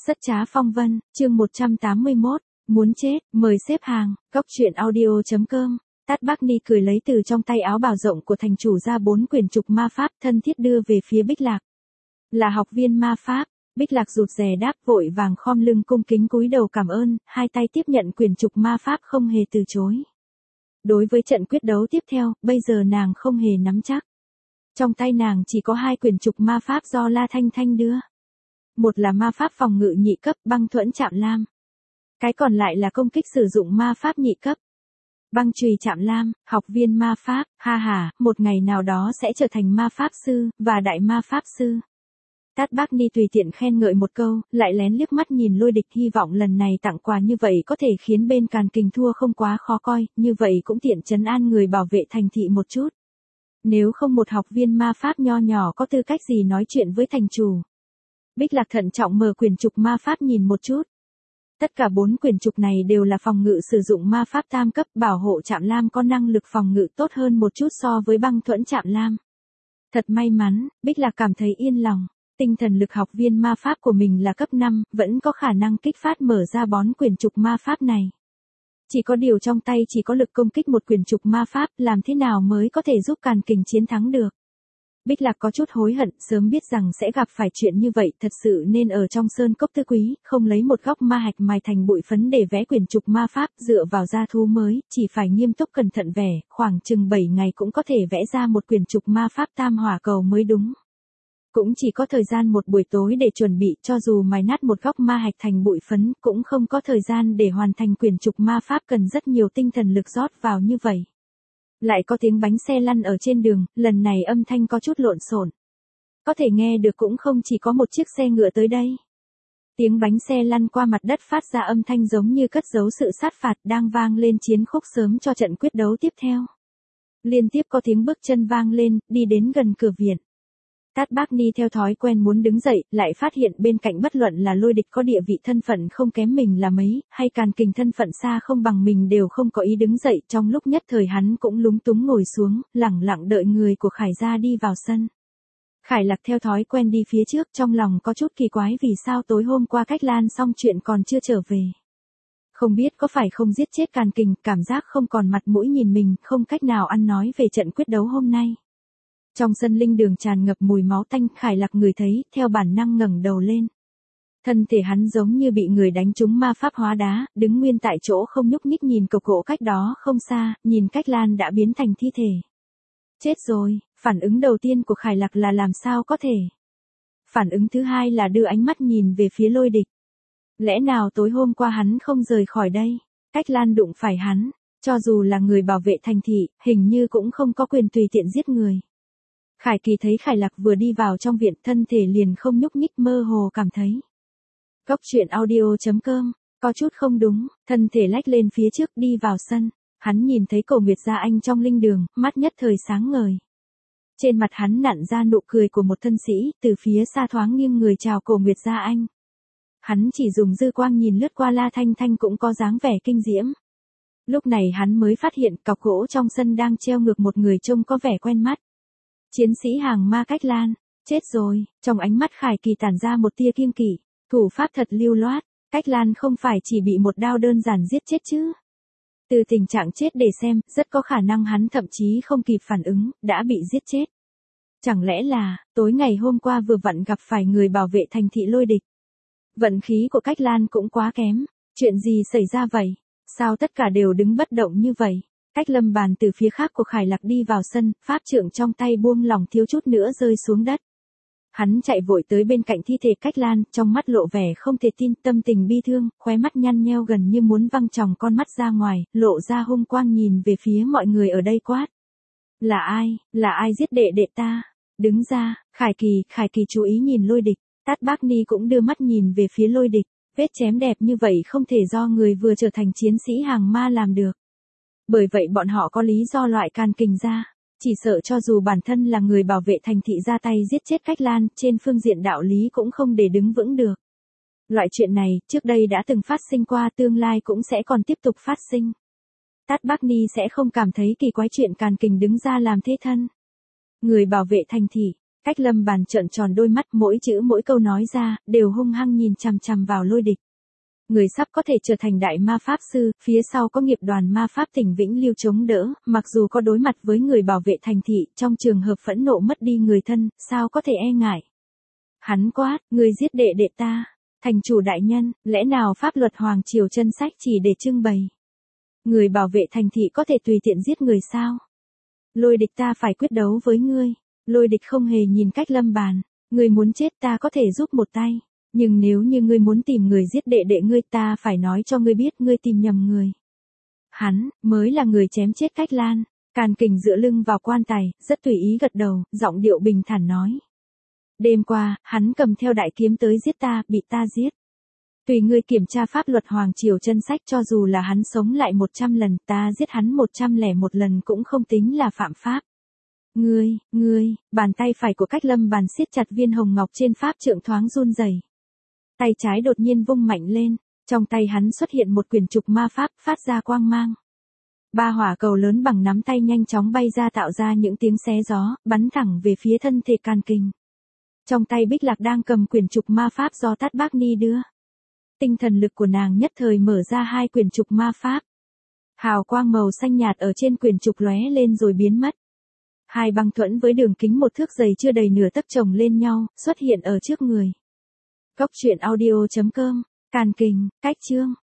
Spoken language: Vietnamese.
Rất trá phong vân, chương 181, muốn chết, mời xếp hàng, góc truyện audio.com. Tát Bác Ni cười lấy từ trong tay áo bào rộng của thành chủ ra 4 quyển trục ma pháp thân thiết đưa về phía Bích Lạc. Là học viên ma pháp, Bích Lạc rụt rè đáp vội vàng khom lưng cung kính cúi đầu cảm ơn, hai tay tiếp nhận quyển trục ma pháp không hề từ chối. Đối với trận quyết đấu tiếp theo, bây giờ nàng không hề nắm chắc. Trong tay nàng chỉ có 2 quyển trục ma pháp do La Thanh Thanh đưa. Một là ma pháp phòng ngự nhị cấp băng thuẫn chạm lam. Cái còn lại là công kích sử dụng ma pháp nhị cấp. Băng chùy chạm lam, học viên ma pháp, ha ha, một ngày nào đó sẽ trở thành ma pháp sư, và đại ma pháp sư. Tát Bác Ni tùy tiện khen ngợi một câu, lại lén liếc mắt nhìn Lôi Địch hy vọng lần này tặng quà như vậy có thể khiến bên Càn Kình thua không quá khó coi, như vậy cũng tiện trấn an người bảo vệ thành thị một chút. Nếu không một học viên ma pháp nho nhỏ có tư cách gì nói chuyện với thành chủ. Bích Lạc thận trọng mở quyển trục ma pháp nhìn một chút. Tất cả 4 quyển trục này đều là phòng ngự sử dụng ma pháp tam cấp, bảo hộ chạm lam có năng lực phòng ngự tốt hơn một chút so với băng thuẫn chạm lam. Thật may mắn, Bích Lạc cảm thấy yên lòng. Tinh thần lực học viên ma pháp của mình là cấp 5, vẫn có khả năng kích phát mở ra 4 quyển trục ma pháp này. Chỉ có điều trong tay chỉ có lực công kích một quyển trục ma pháp, làm thế nào mới có thể giúp Càn Kình chiến thắng được. Bích Lạc có chút hối hận, sớm biết rằng sẽ gặp phải chuyện như vậy, thật sự nên ở trong sơn cốc tứ quý, không lấy một góc ma hạch mài thành bụi phấn để vẽ quyển trục ma pháp, dựa vào gia thú mới, chỉ phải nghiêm túc cẩn thận vẽ, khoảng chừng 7 ngày cũng có thể vẽ ra một quyển trục ma pháp tam hỏa cầu mới đúng. Cũng chỉ có thời gian một buổi tối để chuẩn bị, cho dù mài nát một góc ma hạch thành bụi phấn, cũng không có thời gian để hoàn thành quyển trục ma pháp cần rất nhiều tinh thần lực rót vào như vậy. Lại có tiếng bánh xe lăn ở trên đường, lần này âm thanh có chút lộn xộn. Có thể nghe được cũng không chỉ có một chiếc xe ngựa tới đây. Tiếng bánh xe lăn qua mặt đất phát ra âm thanh giống như cất giấu sự sát phạt đang vang lên chiến khúc sớm cho trận quyết đấu tiếp theo. Liên tiếp có tiếng bước chân vang lên, đi đến gần cửa viện. Tát Bác Ni theo thói quen muốn đứng dậy, lại phát hiện bên cạnh bất luận là Lôi Địch có địa vị thân phận không kém mình là mấy, hay Càn Kình thân phận xa không bằng mình đều không có ý đứng dậy, trong lúc nhất thời hắn cũng lúng túng ngồi xuống, lẳng lặng đợi người của Khải gia đi vào sân. Khải Lạc theo thói quen đi phía trước, trong lòng có chút kỳ quái vì sao tối hôm qua Cách Lan xong chuyện còn chưa trở về. Không biết có phải không giết chết Càn Kình, cảm giác không còn mặt mũi nhìn mình, không cách nào ăn nói về trận quyết đấu hôm nay. Trong sân linh đường tràn ngập mùi máu tanh, Khải Lạc người thấy, theo bản năng ngẩng đầu lên. Thân thể hắn giống như bị người đánh trúng ma pháp hóa đá, đứng nguyên tại chỗ không nhúc nhích nhìn cộc gỗ cách đó không xa, nhìn Cách Lan đã biến thành thi thể. Chết rồi, phản ứng đầu tiên của Khải Lạc là làm sao có thể. Phản ứng thứ hai là đưa ánh mắt nhìn về phía Lôi Địch. Lẽ nào tối hôm qua hắn không rời khỏi đây, Cách Lan đụng phải hắn, cho dù là người bảo vệ thành thị, hình như cũng không có quyền tùy tiện giết người. Khải Kỳ thấy Khải Lạc vừa đi vào trong viện, thân thể liền không nhúc nhích, mơ hồ cảm thấy. Góc truyện audio.com, có chút không đúng, thân thể lách lên phía trước đi vào sân. Hắn nhìn thấy Cổ Nguyệt Gia Anh trong linh đường, mắt nhất thời sáng ngời. Trên mặt hắn nặn ra nụ cười của một thân sĩ, từ phía xa thoáng nghiêng người chào Cổ Nguyệt Gia Anh. Hắn chỉ dùng dư quang nhìn lướt qua La Thanh Thanh cũng có dáng vẻ kinh diễm. Lúc này hắn mới phát hiện cọc gỗ trong sân đang treo ngược một người trông có vẻ quen mắt. Chiến sĩ hàng ma Cách Lan, chết rồi, trong ánh mắt Khải Kỳ tản ra một tia kiêng kỵ, thủ pháp thật lưu loát, Cách Lan không phải chỉ bị một đao đơn giản giết chết chứ. Từ tình trạng chết để xem, rất có khả năng hắn thậm chí không kịp phản ứng, đã bị giết chết. Chẳng lẽ là, tối ngày hôm qua vừa vặn gặp phải người bảo vệ thành thị Lôi Địch. Vận khí của Cách Lan cũng quá kém, chuyện gì xảy ra vậy, sao tất cả đều đứng bất động như vậy. Cách Lâm Bàn từ phía khác của Khải Lạc đi vào sân, pháp trượng trong tay buông lỏng thiếu chút nữa rơi xuống đất. Hắn chạy vội tới bên cạnh thi thể Cách Lan, trong mắt lộ vẻ không thể tin, tâm tình bi thương, khóe mắt nhăn nheo gần như muốn văng tròng con mắt ra ngoài, lộ ra hung quang nhìn về phía mọi người ở đây quát. Là ai giết đệ đệ ta? Đứng ra, Khải Kỳ chú ý nhìn Lôi Địch, Tát Bác Ni cũng đưa mắt nhìn về phía Lôi Địch, vết chém đẹp như vậy không thể do người vừa trở thành chiến sĩ hàng ma làm được. Bởi vậy bọn họ có lý do loại Càn Kình ra, chỉ sợ cho dù bản thân là người bảo vệ thành thị ra tay giết chết Cách Lan, trên phương diện đạo lý cũng không để đứng vững được. Loại chuyện này, trước đây đã từng phát sinh qua, tương lai cũng sẽ còn tiếp tục phát sinh. Tát Bác Ni sẽ không cảm thấy kỳ quái chuyện Càn Kình đứng ra làm thế thân. Người bảo vệ thành thị, Cách Lâm Bàn trợn tròn đôi mắt, mỗi chữ mỗi câu nói ra, đều hung hăng nhìn chằm chằm vào Lôi Địch. Người sắp có thể trở thành đại ma pháp sư, phía sau có nghiệp đoàn ma pháp tỉnh Vĩnh Lưu chống đỡ, mặc dù có đối mặt với người bảo vệ thành thị, trong trường hợp phẫn nộ mất đi người thân, sao có thể e ngại. Hắn quát, người giết đệ đệ ta. Thành chủ đại nhân, lẽ nào pháp luật hoàng triều chân sách chỉ để trưng bày? Người bảo vệ thành thị có thể tùy tiện giết người sao? Lôi Địch, ta phải quyết đấu với ngươi. Lôi Địch không hề nhìn Cách Lâm Bàn. Ngươi muốn chết, ta có thể giúp một tay. Nhưng nếu như ngươi muốn tìm người giết đệ đệ ngươi, ta phải nói cho ngươi biết ngươi tìm nhầm người. Hắn mới là người chém chết Cách Lan. Càn Kình dựa lưng vào quan tài, rất tùy ý gật đầu, giọng điệu bình thản nói. Đêm qua, hắn cầm theo đại kiếm tới giết ta, bị ta giết. Tùy ngươi kiểm tra pháp luật hoàng triều chân sách, cho dù là hắn sống lại 100 lần, ta giết hắn 101 lần cũng không tính là phạm pháp. Ngươi, bàn tay phải của Cách Lâm Bàn siết chặt viên hồng ngọc trên pháp trượng thoáng run rẩy. Tay trái đột nhiên vung mạnh lên, trong tay hắn xuất hiện một quyển trục ma pháp phát ra quang mang. 3 hỏa cầu lớn bằng nắm tay nhanh chóng bay ra tạo ra những tiếng xé gió, bắn thẳng về phía thân thể Càn Kình. Trong tay Bích Lạc đang cầm quyển trục ma pháp do Tát Bác Ni đưa. Tinh thần lực của nàng nhất thời mở ra 2 quyển trục ma pháp. Hào quang màu xanh nhạt ở trên quyển trục lóe lên rồi biến mất. 2 băng thuẫn với đường kính 1 thước dày chưa đầy nửa tấc chồng lên nhau, xuất hiện ở trước người. Cốc truyện audio.com, Càn Kình, Cách Chương.